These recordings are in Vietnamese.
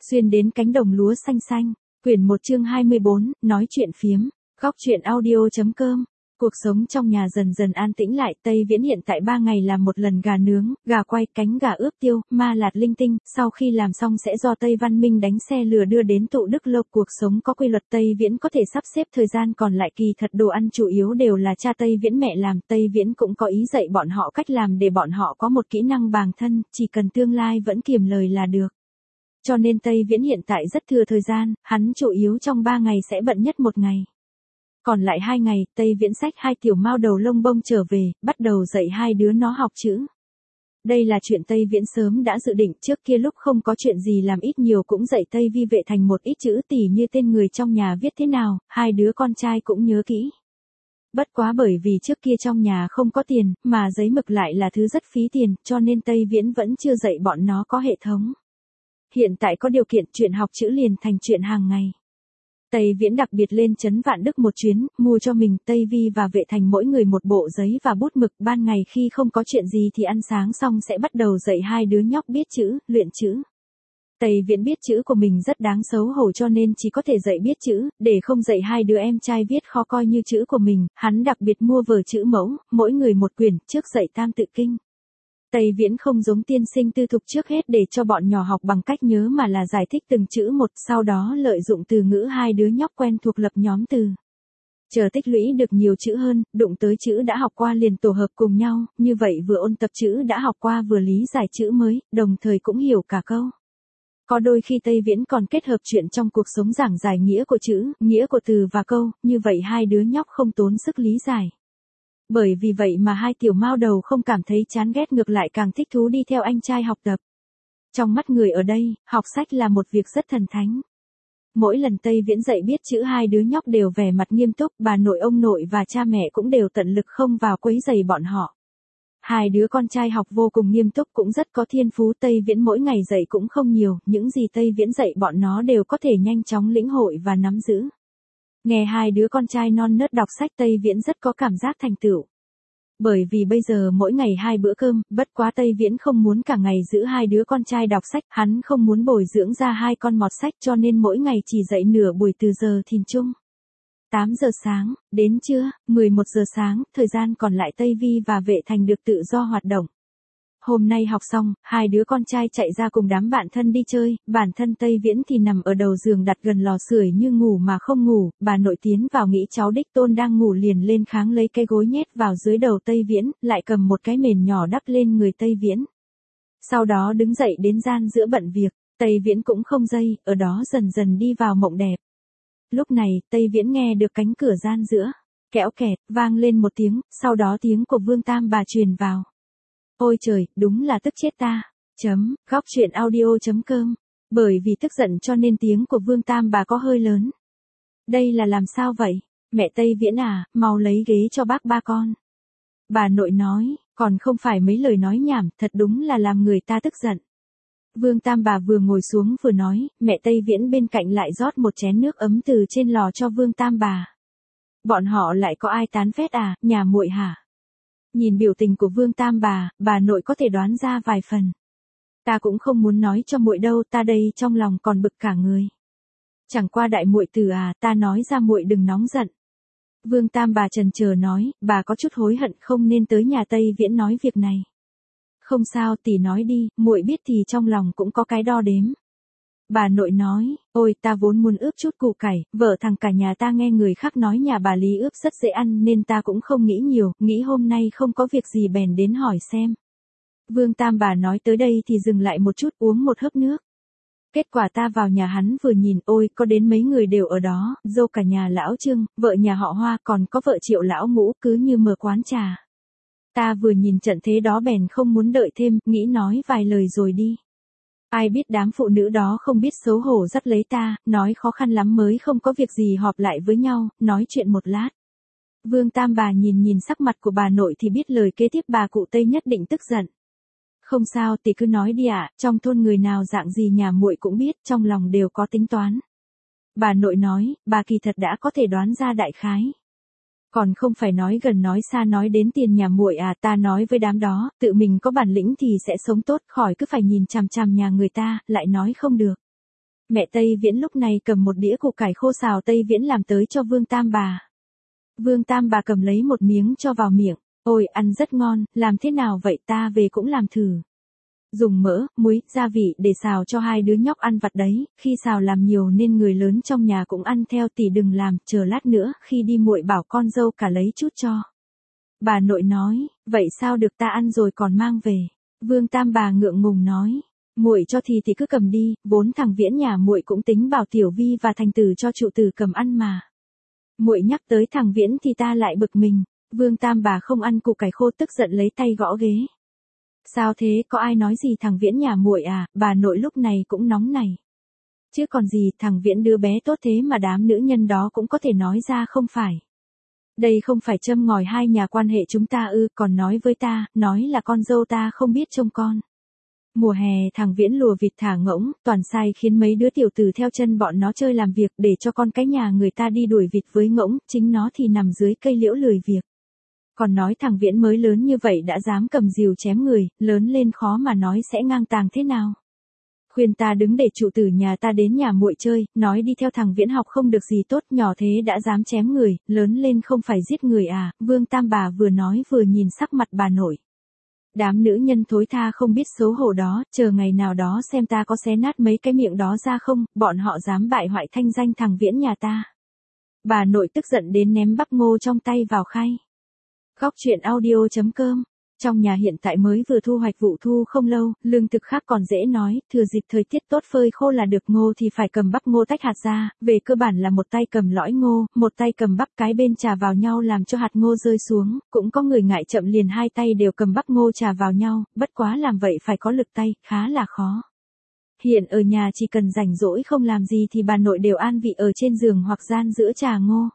Xuyên đến cánh đồng lúa xanh xanh. Quyển 1 chương 24, nói chuyện phiếm. Góc truyện audio.com. Cuộc sống trong nhà dần dần an tĩnh lại. Tây Viễn hiện tại 3 ngày làm một lần gà nướng, gà quay, cánh gà ướp tiêu, ma lạt linh tinh. Sau khi làm xong sẽ do Tây Văn Minh đánh xe lừa đưa đến tụ Đức Lâu. Cuộc sống có quy luật, Tây Viễn có thể sắp xếp thời gian còn lại. Kỳ thật đồ ăn chủ yếu đều là cha Tây Viễn mẹ làm. Tây Viễn cũng có ý dạy bọn họ cách làm để bọn họ có một kỹ năng bàng thân, chỉ cần tương lai vẫn kiềm lời là được. Cho nên Tây Viễn hiện tại rất thừa thời gian, hắn chủ yếu trong 3 ngày sẽ bận nhất 1 ngày. Còn lại 2 ngày, Tây Viễn xách 2 tiểu mao đầu lông bông trở về, bắt đầu dạy 2 đứa nó học chữ. Đây là chuyện Tây Viễn sớm đã dự định, trước kia lúc không có chuyện gì làm ít nhiều cũng dạy Tây Vi Vệ thành một ít chữ tỉ như tên người trong nhà viết thế nào, 2 đứa con trai cũng nhớ kỹ. Bất quá bởi vì trước kia trong nhà không có tiền, mà giấy mực lại là thứ rất phí tiền, cho nên Tây Viễn vẫn chưa dạy bọn nó có hệ thống. Hiện tại có điều kiện, chuyện học chữ liền thành chuyện hàng ngày. Tây Viễn đặc biệt lên trấn Vạn Đức một chuyến, mua cho mình, Tây Vi và Vệ Thành mỗi người một bộ giấy và bút mực. Ban ngày khi không có chuyện gì thì ăn sáng xong sẽ bắt đầu dạy 2 đứa nhóc biết chữ, luyện chữ. Tây Viễn biết chữ của mình rất đáng xấu hổ cho nên chỉ có thể dạy biết chữ, để không dạy 2 đứa em trai viết khó coi như chữ của mình, hắn đặc biệt mua vở chữ mẫu, mỗi người một quyển, trước dạy Tam Tự Kinh. Tây Viễn không giống tiên sinh tư thục trước hết để cho bọn nhỏ học bằng cách nhớ mà là giải thích từng chữ một, sau đó lợi dụng từ ngữ 2 đứa nhóc quen thuộc lập nhóm từ. Chờ tích lũy được nhiều chữ hơn, đụng tới chữ đã học qua liền tổ hợp cùng nhau, như vậy vừa ôn tập chữ đã học qua vừa lý giải chữ mới, đồng thời cũng hiểu cả câu. Có đôi khi Tây Viễn còn kết hợp chuyện trong cuộc sống giảng giải nghĩa của chữ, nghĩa của từ và câu, như vậy 2 đứa nhóc không tốn sức lý giải. Bởi vì vậy mà 2 tiểu mao đầu không cảm thấy chán ghét, ngược lại càng thích thú đi theo anh trai học tập. Trong mắt người ở đây, học sách là một việc rất thần thánh. Mỗi lần Tây Viễn dạy biết chữ 2 đứa nhóc đều vẻ mặt nghiêm túc, bà nội ông nội và cha mẹ cũng đều tận lực không vào quấy rầy bọn họ. 2 đứa con trai học vô cùng nghiêm túc cũng rất có thiên phú. Tây Viễn mỗi ngày dạy cũng không nhiều, những gì Tây Viễn dạy bọn nó đều có thể nhanh chóng lĩnh hội và nắm giữ. Nghe 2 đứa con trai non nớt đọc sách Tây Viễn rất có cảm giác thành tựu. Bởi vì bây giờ mỗi ngày 2 bữa cơm, bất quá Tây Viễn không muốn cả ngày giữ 2 đứa con trai đọc sách, hắn không muốn bồi dưỡng ra 2 con mọt sách cho nên mỗi ngày chỉ dạy nửa buổi từ giờ thìn chung. 8 giờ sáng, đến trưa, 11 giờ sáng, thời gian còn lại Tây Vi và Vệ Thành được tự do hoạt động. Hôm nay học xong, 2 đứa con trai chạy ra cùng đám bạn thân đi chơi, bản thân Tây Viễn thì nằm ở đầu giường đặt gần lò sưởi như ngủ mà không ngủ, bà nội tiến vào nghĩ cháu đích tôn đang ngủ liền lên kháng lấy cái gối nhét vào dưới đầu Tây Viễn, lại cầm một cái mền nhỏ đắp lên người Tây Viễn. Sau đó đứng dậy đến gian giữa bận việc, Tây Viễn cũng không dây, ở đó dần dần đi vào mộng đẹp. Lúc này, Tây Viễn nghe được cánh cửa gian giữa, kẽo kẹt, vang lên một tiếng, sau đó tiếng của Vương Tam bà truyền vào. Ôi trời, đúng là tức chết ta. Góc truyện audio.com. Bởi vì tức giận cho nên tiếng của Vương Tam bà có hơi lớn. Đây là làm sao vậy? Mẹ Tây Viễn à, mau lấy ghế cho bác ba con. Bà nội nói, còn không phải mấy lời nói nhảm, thật đúng là làm người ta tức giận. Vương Tam bà vừa ngồi xuống vừa nói, mẹ Tây Viễn bên cạnh lại rót một chén nước ấm từ trên lò cho Vương Tam bà. Bọn họ lại có ai tán phét à, nhà muội hả? Nhìn biểu tình của Vương Tam bà nội có thể đoán ra vài phần. Ta cũng không muốn nói cho muội đâu, ta đây trong lòng còn bực cả người. Chẳng qua đại muội tử à, ta nói ra muội đừng nóng giận. Vương Tam bà chần chờ nói, bà có chút hối hận không nên tới nhà Tây Viễn nói việc này. Không sao, tỷ nói đi, muội biết thì trong lòng cũng có cái đo đếm. Bà nội nói, ôi ta vốn muốn ướp chút củ cải, vợ thằng cả nhà ta nghe người khác nói nhà bà Lý ướp rất dễ ăn nên ta cũng không nghĩ nhiều, nghĩ hôm nay không có việc gì bèn đến hỏi xem. Vương Tam bà nói tới đây thì dừng lại một chút uống một hớp nước. Kết quả ta vào nhà hắn vừa nhìn, ôi có đến mấy người đều ở đó, dâu cả nhà lão Trương, vợ nhà họ Hoa còn có vợ Triệu lão Ngũ cứ như mở quán trà. Ta vừa nhìn trận thế đó bèn không muốn đợi thêm, nghĩ nói vài lời rồi đi. Ai biết đám phụ nữ đó không biết xấu hổ dắt lấy ta, nói khó khăn lắm mới không có việc gì họp lại với nhau, nói chuyện một lát. Vương Tam bà nhìn sắc mặt của bà nội thì biết lời kế tiếp bà cụ Tây nhất định tức giận. Không sao tỷ cứ nói đi ạ, trong thôn người nào dạng gì nhà muội cũng biết, trong lòng đều có tính toán. Bà nội nói, bà kỳ thật đã có thể đoán ra đại khái. Còn không phải nói gần nói xa nói đến tiền nhà muội à, ta nói với đám đó, tự mình có bản lĩnh thì sẽ sống tốt, khỏi cứ phải nhìn chằm chằm nhà người ta, lại nói không được. Mẹ Tây Viễn lúc này cầm một đĩa củ cải khô xào Tây Viễn làm tới cho Vương Tam bà. Vương Tam bà cầm lấy một miếng cho vào miệng. Ôi, ăn rất ngon, làm thế nào vậy, ta về cũng làm thử. Dùng mỡ, muối, gia vị để xào cho hai đứa nhóc ăn vặt đấy, khi xào làm nhiều nên người lớn trong nhà cũng ăn theo, tỷ đừng làm, chờ lát nữa khi đi muội bảo con dâu cả lấy chút cho. Bà nội nói, vậy sao được, ta ăn rồi còn mang về. Vương Tam bà ngượng ngùng nói, muội cho thì cứ cầm đi, vốn thằng Viễn nhà muội cũng tính bảo Tiểu Vi và Thành Tử cho trụ tử cầm ăn mà. Muội nhắc tới thằng Viễn thì ta lại bực mình. Vương Tam bà không ăn củ cải khô tức giận lấy tay gõ ghế. Sao thế, có ai nói gì thằng Viễn nhà muội à, bà nội lúc này cũng nóng này. Chứ còn gì, thằng Viễn đứa bé tốt thế mà đám nữ nhân đó cũng có thể nói ra không phải. Đây không phải châm ngòi hai nhà quan hệ chúng ta ư, còn nói với ta, nói là con dâu ta không biết trông con. Mùa hè thằng Viễn lùa vịt thả ngỗng, toàn sai khiến mấy đứa tiểu tử theo chân bọn nó chơi làm việc để cho con cái nhà người ta đi đuổi vịt với ngỗng, chính nó thì nằm dưới cây liễu lười việc. Còn nói thằng Viễn mới lớn như vậy đã dám cầm rìu chém người, lớn lên khó mà nói sẽ ngang tàng thế nào. Khuyên ta đứng để trụ tử nhà ta đến nhà muội chơi, nói đi theo thằng Viễn học không được gì tốt, nhỏ thế đã dám chém người, lớn lên không phải giết người à, Vương Tam bà vừa nói vừa nhìn sắc mặt bà nội. Đám nữ nhân thối tha không biết xấu hổ đó, chờ ngày nào đó xem ta có xé nát mấy cái miệng đó ra không, bọn họ dám bại hoại thanh danh thằng Viễn nhà ta. Bà nội tức giận đến ném bắp ngô trong tay vào khay. Góc truyện audio.com. Trong nhà hiện tại mới vừa thu hoạch vụ thu không lâu, lương thực khác còn dễ nói, thừa dịp thời tiết tốt phơi khô là được, ngô thì phải cầm bắp ngô tách hạt ra, về cơ bản là một tay cầm lõi ngô, một tay cầm bắp, cái bên chà vào nhau làm cho hạt ngô rơi xuống, cũng có người ngại chậm liền hai tay đều cầm bắp ngô chà vào nhau, bất quá làm vậy phải có lực tay, khá là khó. Hiện ở nhà chỉ cần rảnh rỗi không làm gì thì bà nội đều an vị ở trên giường hoặc gian giữa trà ngô.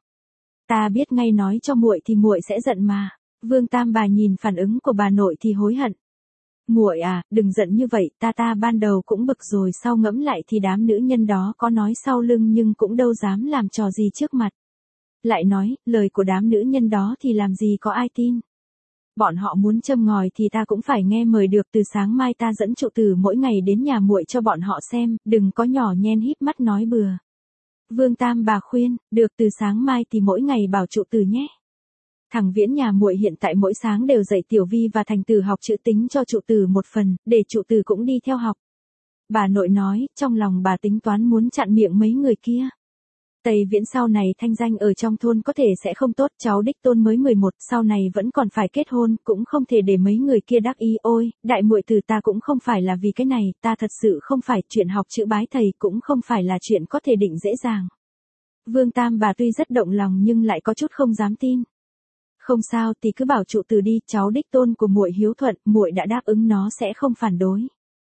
Ta biết ngay nói cho muội thì muội sẽ giận mà. Vương Tam bà nhìn phản ứng của bà nội thì hối hận. Muội à, đừng giận như vậy, ta ban đầu cũng bực rồi, sau ngẫm lại thì đám nữ nhân đó có nói sau lưng nhưng cũng đâu dám làm trò gì trước mặt. Lại nói, lời của đám nữ nhân đó thì làm gì có ai tin. Bọn họ muốn châm ngòi thì ta cũng phải nghe mời được, từ sáng mai ta dẫn trụ tử mỗi ngày đến nhà muội cho bọn họ xem, đừng có nhỏ nhen híp mắt nói bừa. Vương Tam bà khuyên, được, từ sáng mai thì mỗi ngày bảo trụ tử nhé. Thằng Viễn nhà muội hiện tại mỗi sáng đều dạy Tiểu Vi và Thành Tử học chữ tính cho trụ tử một phần, để trụ tử cũng đi theo học. Bà nội nói, trong lòng bà tính toán muốn chặn miệng mấy người kia. Tây Viễn sau này thanh danh ở trong thôn có thể sẽ không tốt, cháu đích tôn mới 11, sau này vẫn còn phải kết hôn, cũng không thể để mấy người kia đắc ý, ôi, đại muội từ ta cũng không phải là vì cái này, ta thật sự không phải, chuyện học chữ bái thầy cũng không phải là chuyện có thể định dễ dàng. Vương Tam bà tuy rất động lòng nhưng lại có chút không dám tin. Không sao, thì cứ bảo trụ tử đi, cháu đích tôn của muội hiếu thuận, muội đã đáp ứng nó sẽ không phản đối.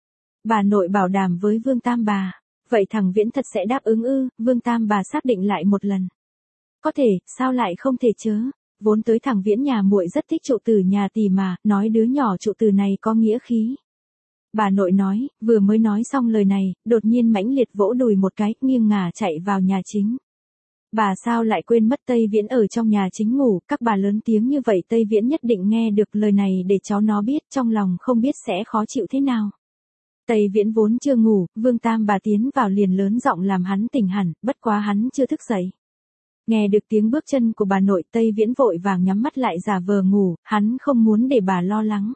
Bà nội bảo đảm với Vương Tam bà. Vậy thằng Viễn thật sẽ đáp ứng ư? Vương Tam bà xác định lại một lần. Có thể, sao lại không thể chớ? Vốn tới thằng Viễn nhà muội rất thích trụ tử nhà tỷ mà, nói đứa nhỏ trụ tử này có nghĩa khí. Bà nội nói, vừa mới nói xong lời này, đột nhiên mãnh liệt vỗ đùi một cái, nghiêng ngả chạy vào nhà chính. Bà sao lại quên mất Tây Viễn ở trong nhà chính ngủ, các bà lớn tiếng như vậy Tây Viễn nhất định nghe được lời này để cháu nó biết, trong lòng không biết sẽ khó chịu thế nào. Tây Viễn vốn chưa ngủ, Vương Tam bà tiến vào liền lớn giọng làm hắn tỉnh hẳn, bất quá hắn chưa thức dậy. Nghe được tiếng bước chân của bà nội, Tây Viễn vội vàng nhắm mắt lại giả vờ ngủ, hắn không muốn để bà lo lắng.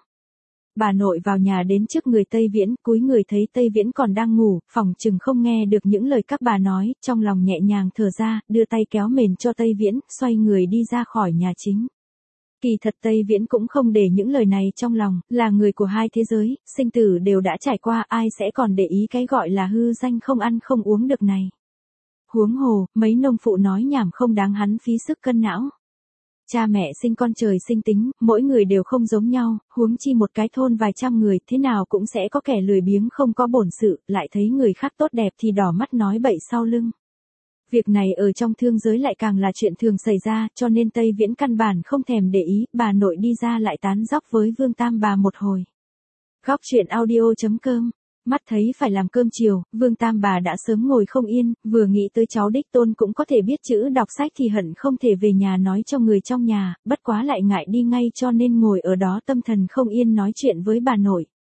Bà nội vào nhà đến trước người Tây Viễn, cúi người thấy Tây Viễn còn đang ngủ, phòng chừng không nghe được những lời các bà nói, trong lòng nhẹ nhàng thở ra, đưa tay kéo mền cho Tây Viễn, xoay người đi ra khỏi nhà chính. Kỳ thật Tây Viễn cũng không để những lời này trong lòng, là người của hai thế giới, sinh tử đều đã trải qua, ai sẽ còn để ý cái gọi là hư danh không ăn không uống được này. Huống hồ, mấy nông phụ nói nhảm không đáng hắn phí sức cân não. Cha mẹ sinh con trời sinh tính, mỗi người đều không giống nhau, huống chi một cái thôn vài trăm người, thế nào cũng sẽ có kẻ lười biếng không có bổn sự, lại thấy người khác tốt đẹp thì đỏ mắt nói bậy sau lưng. Việc này ở trong thương giới lại càng là chuyện thường xảy ra, cho nên Tây Viễn căn bản không thèm để ý, bà nội đi ra lại tán dóc với Vương Tam bà một hồi. Góc truyện audio.com. Mắt thấy phải làm cơm chiều, Vương Tam bà đã sớm ngồi không yên, vừa nghĩ tới cháu đích tôn cũng có thể biết chữ đọc sách thì hận không thể về nhà nói cho người trong nhà, bất quá lại ngại đi ngay cho nên ngồi ở đó tâm thần không yên nói chuyện với bà nội.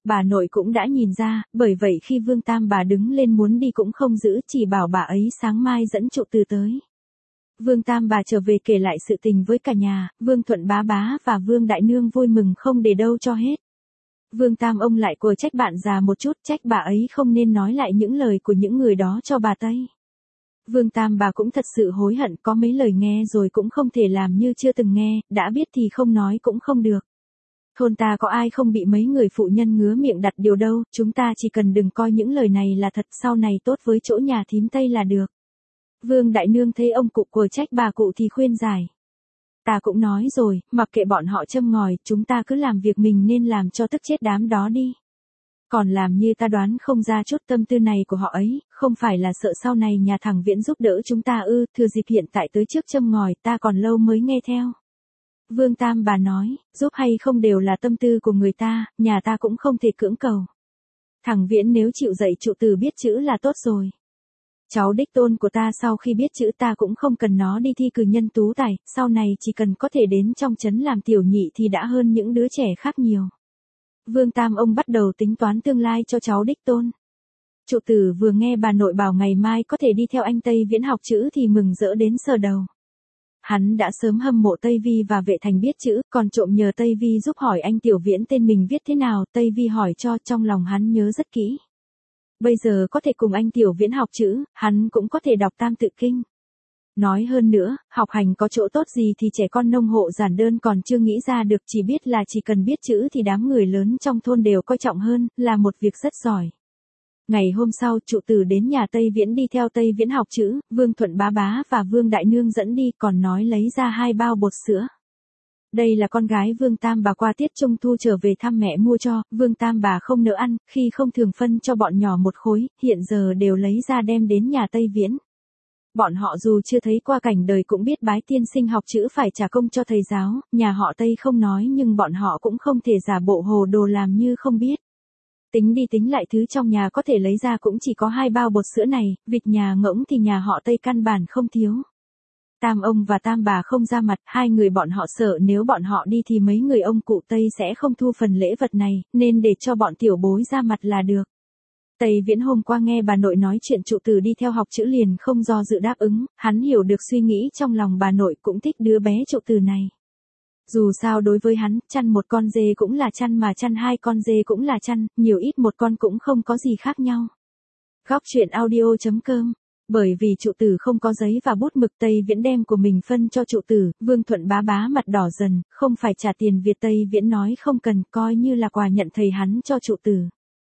Bà nội cũng đã nhìn ra, bởi vậy khi Vương Tam bà đứng lên muốn đi cũng không giữ, chỉ bảo bà ấy sáng mai dẫn Trụ Từ tới. Vương Tam bà trở về kể lại sự tình với cả nhà, Vương Thuận bá bá và Vương Đại Nương vui mừng không để đâu cho hết. Vương Tam ông lại quở trách bạn già một chút, trách bà ấy không nên nói lại những lời của những người đó cho bà Tây. Vương Tam bà cũng thật sự hối hận, có mấy lời nghe rồi cũng không thể làm như chưa từng nghe, đã biết thì không nói cũng không được. Thôn ta có ai không bị mấy người phụ nhân ngứa miệng đặt điều đâu, chúng ta chỉ cần đừng coi những lời này là thật, sau này tốt với chỗ nhà thím Tây là được. Vương Đại Nương thấy ông cụ quở trách bà cụ thì khuyên giải. Ta cũng nói rồi, mặc kệ bọn họ châm ngòi, chúng ta cứ làm việc mình nên làm cho tức chết đám đó đi. Còn làm như ta đoán không ra chút tâm tư này của họ ấy, không phải là sợ sau này nhà thằng Viễn giúp đỡ chúng ta ư, thừa dịp hiện tại tới trước châm ngòi, ta còn lâu mới nghe theo. Vương Tam bà nói, giúp hay không đều là tâm tư của người ta, nhà ta cũng không thể cưỡng cầu. Thằng Viễn nếu chịu dạy Trụ Từ biết chữ là tốt rồi. Cháu đích tôn của ta sau khi biết chữ ta cũng không cần nó đi thi cử nhân tú tài, sau này chỉ cần có thể đến trong trấn làm tiểu nhị thì đã hơn những đứa trẻ khác nhiều. Vương Tam ông bắt đầu tính toán tương lai cho cháu đích tôn. Trụ Từ vừa nghe bà nội bảo ngày mai có thể đi theo anh Tây Viễn học chữ thì mừng rỡ đến sờ đầu. Hắn đã sớm hâm mộ Tây Vi và Vệ Thành biết chữ, còn trộm nhờ Tây Vi giúp hỏi anh Tiểu Viễn tên mình viết thế nào, Tây Vi hỏi cho, trong lòng hắn nhớ rất kỹ. Bây giờ có thể cùng anh Tiểu Viễn học chữ, hắn cũng có thể đọc Tam Tự Kinh. Nói hơn nữa, học hành có chỗ tốt gì thì trẻ con nông hộ giản đơn còn chưa nghĩ ra được, chỉ biết là chỉ cần biết chữ thì đám người lớn trong thôn đều coi trọng hơn, là một việc rất giỏi. Ngày hôm sau, Trụ Từ đến nhà Tây Viễn đi theo Tây Viễn học chữ, Vương Thuận bá bá và Vương Đại Nương dẫn đi, còn nói lấy ra 2 bao bột sữa. Đây là con gái Vương Tam bà qua tiết Trung thu trở về thăm mẹ mua cho, Vương Tam bà không nỡ ăn, khi không thường phân cho bọn nhỏ một khối, hiện giờ đều lấy ra đem đến nhà Tây Viễn. Bọn họ dù chưa thấy qua cảnh đời cũng biết bái tiên sinh học chữ phải trả công cho thầy giáo, nhà họ Tây không nói nhưng bọn họ cũng không thể giả bộ hồ đồ làm như không biết. Tính đi tính lại thứ trong nhà có thể lấy ra cũng chỉ có 2 bao bột sữa này, vịt nhà ngỗng thì nhà họ Tây căn bản không thiếu. Tam ông và Tam bà không ra mặt, 2 người bọn họ sợ nếu bọn họ đi thì mấy người ông cụ Tây sẽ không thu phần lễ vật này, nên để cho bọn tiểu bối ra mặt là được. Tây Viễn hôm qua nghe bà nội nói chuyện Trụ Từ đi theo học chữ liền không do dự đáp ứng, hắn hiểu được suy nghĩ trong lòng bà nội cũng thích đứa bé Trụ Từ này. Dù sao đối với hắn, chăn một con dê cũng là chăn mà chăn 2 con dê cũng là chăn, nhiều ít một con cũng không có gì khác nhau. Góc truyện audio.com. Bởi vì Trụ Từ không có giấy và bút mực, Tây Viễn đem của mình phân cho Trụ Từ, Vương Thuận bá bá mặt đỏ dần, không phải trả tiền Việt, Tây Viễn nói không cần, coi như là quà nhận thầy hắn cho Trụ Từ.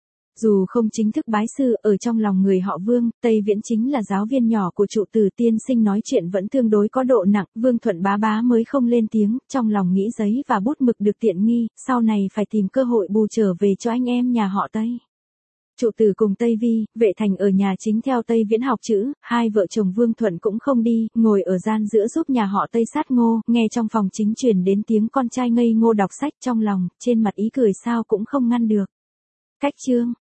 Dù không chính thức bái sư, ở trong lòng người họ Vương, Tây Viễn chính là giáo viên nhỏ của Trụ Từ, tiên sinh nói chuyện vẫn tương đối có độ nặng, Vương Thuận bá bá mới không lên tiếng, trong lòng nghĩ giấy và bút mực được tiện nghi, sau này phải tìm cơ hội bù trở về cho anh em nhà họ Tây. Trụ Từ cùng Tây Vi, Vệ Thành ở nhà chính theo Tây Viễn học chữ, 2 vợ chồng Vương Thuận cũng không đi, ngồi ở gian giữa giúp nhà họ Tây sát ngô, nghe trong phòng chính truyền đến tiếng con trai ngây ngô đọc sách, trong lòng, trên mặt ý cười sao cũng không ngăn được. Cách chương